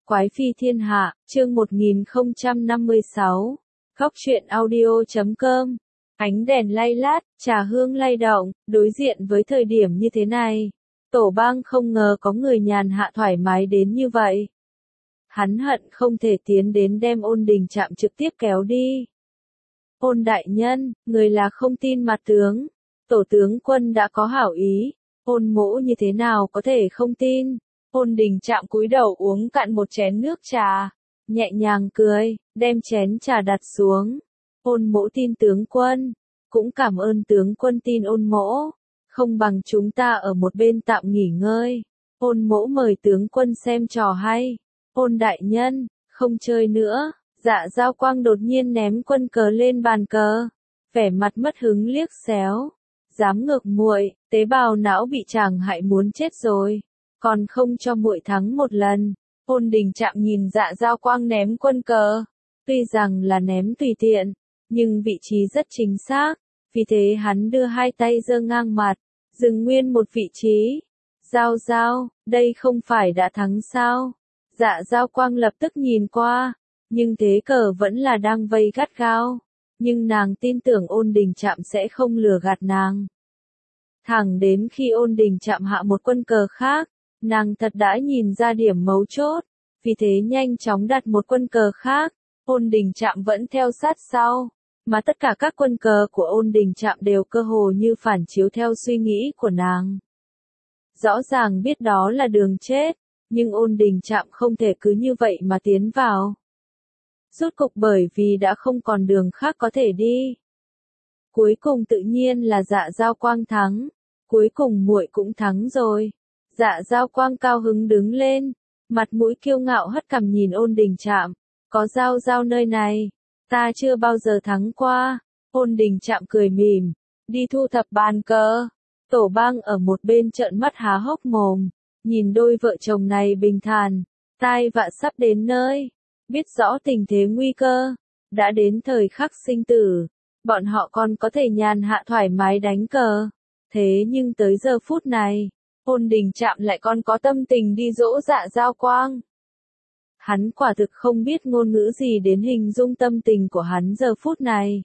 Quái phi thiên hạ, chương 1056. Góc truyện audio.com. Ánh đèn lay lát, trà hương lay động, đối diện với thời điểm như thế này. Tổ bang không ngờ có người nhàn hạ thoải mái đến như vậy. Hắn hận không thể tiến đến đem Ôn Đình Trạm trực tiếp kéo đi. Ôn đại nhân, người là không tin mặt tướng. Tổ tướng quân đã có hảo ý. Ôn mỗ như thế nào có thể không tin. Ôn Đình Trạm cúi đầu uống cạn một chén nước trà, nhẹ nhàng cười, đem chén trà đặt xuống. Ôn mỗ tin tướng quân, cũng cảm ơn tướng quân tin ôn mỗ, không bằng chúng ta ở một bên tạm nghỉ ngơi. Ôn mỗ mời tướng quân xem trò hay. Ôn đại nhân, không chơi nữa. Dạ Giao Quang đột nhiên ném quân cờ lên bàn cờ, vẻ mặt mất hứng liếc xéo. Dám ngược muội, tế bào não bị chàng hại muốn chết rồi. Còn không cho muội thắng một lần. Ôn Đình Trạm nhìn Dạ Giao Quang ném quân cờ. Tuy rằng là ném tùy tiện, nhưng vị trí rất chính xác. Vì thế hắn đưa hai tay giơ ngang mặt, dừng nguyên một vị trí. Giao Giao, đây không phải đã thắng sao? Dạ Giao Quang lập tức nhìn qua, nhưng thế cờ vẫn là đang vây gắt gao. Nhưng nàng tin tưởng Ôn Đình Trạm sẽ không lừa gạt nàng. Thẳng đến khi Ôn Đình Trạm hạ một quân cờ khác, nàng thật đã nhìn ra điểm mấu chốt, vì thế nhanh chóng đặt một quân cờ khác. Ôn Đình Trạm vẫn theo sát sau, mà tất cả các quân cờ của Ôn Đình Trạm đều cơ hồ như phản chiếu theo suy nghĩ của nàng. Rõ ràng biết đó là đường chết, nhưng Ôn Đình Trạm không thể cứ như vậy mà tiến vào. Rốt cục bởi vì đã không còn đường khác có thể đi. Cuối cùng tự nhiên là Dạ Giao Quang thắng, cuối cùng muội cũng thắng rồi. Dạ Giao Quang cao hứng đứng lên, mặt mũi kiêu ngạo hất cằm nhìn Ôn Đình Trạm, có Giao Giao nơi này, ta chưa bao giờ thắng qua. Ôn Đình Trạm cười mỉm, đi thu thập bàn cờ. Tổ bang ở một bên trợn mắt há hốc mồm, nhìn đôi vợ chồng này bình thản, tai vạ sắp đến nơi, biết rõ tình thế nguy cơ, đã đến thời khắc sinh tử, bọn họ còn có thể nhàn hạ thoải mái đánh cờ. Thế nhưng tới giờ phút này, Ôn Đình Trạm lại còn có tâm tình đi dỗ Dạ Giao Quang. Hắn quả thực không biết ngôn ngữ gì đến hình dung tâm tình của hắn giờ phút này.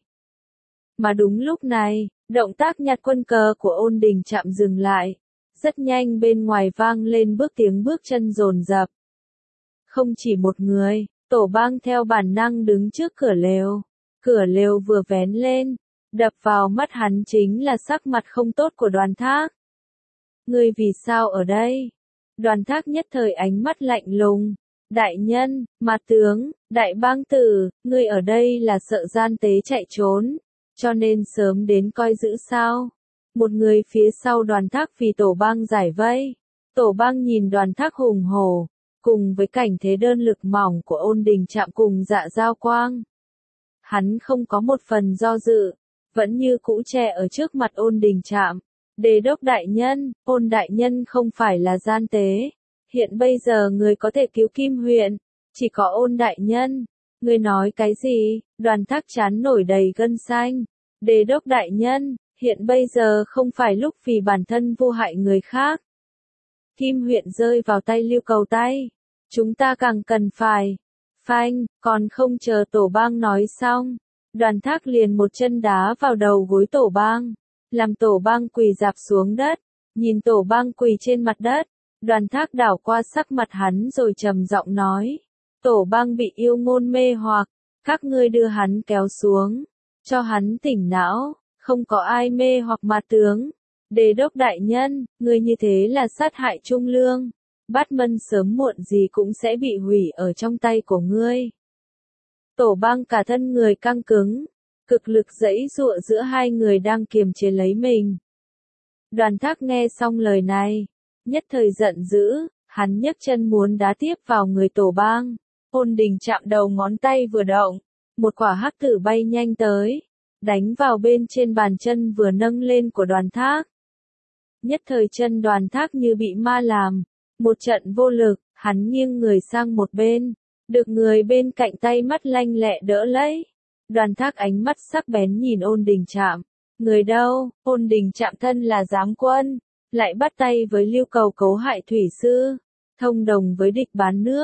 Mà đúng lúc này, động tác nhặt quân cờ của Ôn Đình Trạm dừng lại. Rất nhanh bên ngoài vang lên tiếng bước chân dồn dập. Không chỉ một người, tổ bang theo bản năng đứng trước cửa lều. Cửa lều vừa vén lên, đập vào mắt hắn chính là sắc mặt không tốt của Đoàn Thác. Ngươi vì sao ở đây? Đoàn Thác nhất thời ánh mắt lạnh lùng. Đại nhân, mặt tướng, đại bang tử, ngươi ở đây là sợ gian tế chạy trốn, cho nên sớm đến coi giữ sao? Một người phía sau Đoàn Thác vì tổ bang giải vây. Tổ bang nhìn Đoàn Thác hùng hổ, cùng với cảnh thế đơn lực mỏng của Ôn Đình Trạm cùng Dạ Giao Quang. Hắn không có một phần do dự, vẫn như cũ che ở trước mặt Ôn Đình Trạm. Đề đốc đại nhân, Ôn đại nhân không phải là gian tế. Hiện bây giờ người có thể cứu Kim huyện, chỉ có Ôn đại nhân. Người nói cái gì? Đoàn Thác chán nổi đầy gân xanh. Đề đốc đại nhân, hiện bây giờ không phải lúc vì bản thân vô hại người khác. Kim huyện rơi vào tay Lưu Cầu tay. Chúng ta càng cần phải. Phanh, còn không chờ tổ bang nói xong. Đoàn Thác liền một chân đá vào đầu gối tổ bang. Làm tổ bang quỳ rạp xuống đất. Nhìn tổ bang quỳ trên mặt đất. Đoàn Thác đảo qua sắc mặt hắn rồi trầm giọng nói. Tổ bang bị yêu ngôn mê hoặc. Các ngươi đưa hắn kéo xuống. Cho hắn tỉnh não. Không có ai mê hoặc mà tướng. Đề đốc đại nhân, ngươi như thế là sát hại Trung Lương. Bát Mân sớm muộn gì cũng sẽ bị hủy ở trong tay của ngươi. Tổ bang cả thân người căng cứng, cực lực giãy giụa giữa hai người đang kiềm chế lấy mình. Đoàn Thác nghe xong lời này, nhất thời giận dữ, hắn nhấc chân muốn đá tiếp vào người tổ bang. Ôn Đình Trạm đầu ngón tay vừa động, một quả hắc tử bay nhanh tới, đánh vào bên trên bàn chân vừa nâng lên của Đoàn Thác. Nhất thời chân Đoàn Thác như bị ma làm, một trận vô lực, hắn nghiêng người sang một bên, được người bên cạnh tay mắt lanh lẹ đỡ lấy. Đoàn Thác ánh mắt sắc bén nhìn Ôn Đình Trạm. Người đâu? Ôn Đình Trạm thân là giám quân, lại bắt tay với Lưu Cầu cấu hại thủy sư, thông đồng với địch bán nước.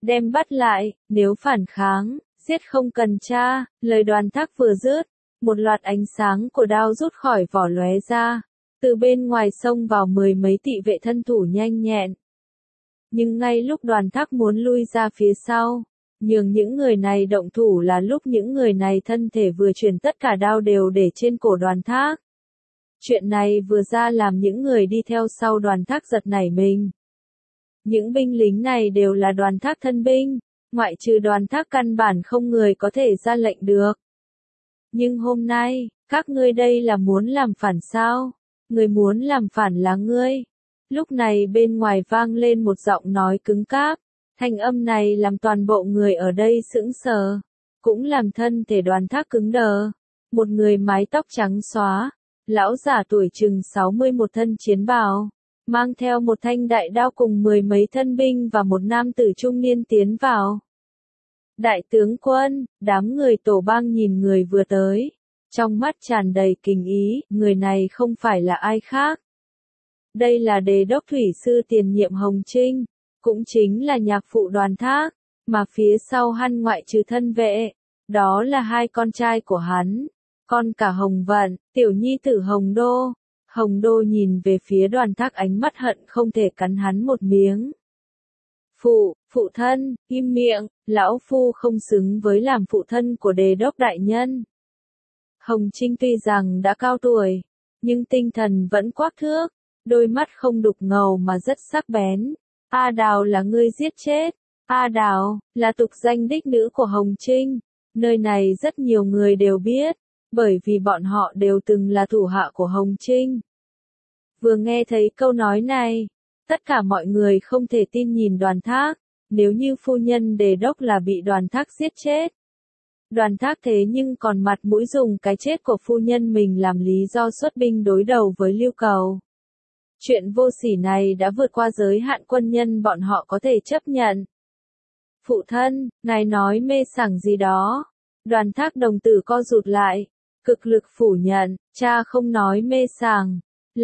đem bắt lại, nếu phản kháng, giết không cần tra. Lời Đoàn Thác vừa dứt, một loạt ánh sáng của đao rút khỏi vỏ lóe ra, từ bên ngoài xông vào 10 mấy thị vệ thân thủ nhanh nhẹn. Nhưng ngay lúc Đoàn Thác muốn lui ra phía sau, nhường những người này động thủ là lúc những người này thân thể vừa chuyển tất cả đao đều để trên cổ Đoàn Thác. Chuyện này vừa ra làm những người đi theo sau Đoàn Thác giật nảy mình. Những binh lính này đều là Đoàn Thác thân binh, ngoại trừ Đoàn Thác căn bản không người có thể ra lệnh được. Nhưng hôm nay, các ngươi đây là muốn làm phản sao? Người muốn làm phản là ngươi. Lúc này bên ngoài vang lên một giọng nói cứng cáp, thanh âm này làm toàn bộ người ở đây sững sờ, cũng làm thân thể Đoàn Thác cứng đờ. Một người mái tóc trắng xóa, lão giả tuổi chừng 60 một thân chiến bào, mang theo một thanh đại đao cùng 10 mấy thân binh và một nam tử trung niên tiến vào. Đại tướng quân, đám người Tổ Bang nhìn người vừa tới, trong mắt tràn đầy kinh ý, người này không phải là ai khác. Đây là Đề đốc thủy sư tiền nhiệm Hồng Trinh, cũng chính là nhạc phụ Đoàn Thác, mà phía sau hắn ngoại trừ thân vệ, đó là hai con trai của hắn, con cả Hồng Vận, tiểu nhi tử Hồng Đô. Hồng Đô nhìn về phía Đoàn Thác ánh mắt hận không thể cắn hắn một miếng. Phụ thân, im miệng, lão phu không xứng với làm phụ thân của Đề đốc đại nhân. Hồng Trinh tuy rằng đã cao tuổi, nhưng tinh thần vẫn quắc thước, đôi mắt không đục ngầu mà rất sắc bén. A Đào là ngươi giết chết. A Đào là tục danh đích nữ của Hồng Trinh. Nơi này rất nhiều người đều biết, bởi vì bọn họ đều từng là thủ hạ của Hồng Trinh. Vừa nghe thấy câu nói này, tất cả mọi người không thể tin nhìn Đoàn Thác, nếu như phu nhân Đề đốc là bị Đoàn Thác giết chết. Đoàn Thác thế nhưng còn mặt mũi dùng cái chết của phu nhân mình làm lý do xuất binh đối đầu với Lưu Cầu. Chuyện vô sỉ này đã vượt qua giới hạn quân nhân bọn họ có thể chấp nhận. Phụ thân, ngài nói mê sảng gì đó. Đoàn Thác đồng tử co rụt lại, cực lực phủ nhận, cha không nói mê sảng.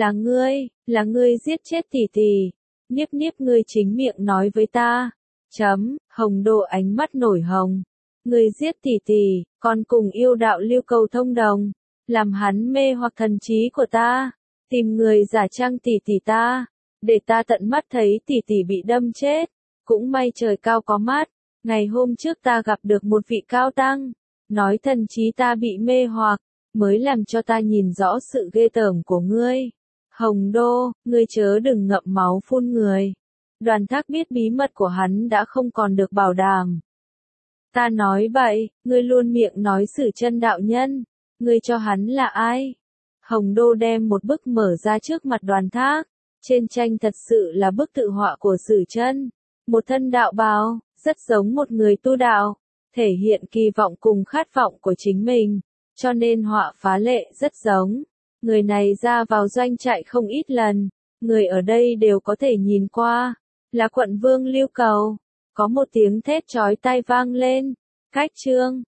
Là ngươi giết chết tỷ tỷ. Niếp Niếp ngươi chính miệng nói với ta. Hồng Đô ánh mắt nổi hồng. Ngươi giết tỷ tỷ, còn cùng yêu đạo Lưu Cầu thông đồng, làm hắn mê hoặc thần trí của ta, tìm người giả trang tỷ tỷ ta, để ta tận mắt thấy tỷ tỷ bị đâm chết. Cũng may trời cao có mắt, ngày hôm trước ta gặp được một vị cao tăng, nói thần trí ta bị mê hoặc, mới làm cho ta nhìn rõ sự ghê tởm của ngươi. Hồng Đô, ngươi chớ đừng ngậm máu phun người. Đoàn Thác biết bí mật của hắn đã không còn được bảo đảm. Ta nói bậy, ngươi luôn miệng nói Sử Chân đạo nhân, ngươi cho hắn là ai? Hồng Đô đem một bức mở ra trước mặt Đoàn Thác, trên tranh thật sự là bức tự họa của Sử Chân, một thân đạo bào, rất giống một người tu đạo, thể hiện kỳ vọng cùng khát vọng của chính mình, cho nên họa phá lệ rất giống. Người này ra vào doanh trại không ít lần, người ở đây đều có thể nhìn qua, là quận vương Lưu Cầu. Có một tiếng thét chói tai vang lên, cách chương,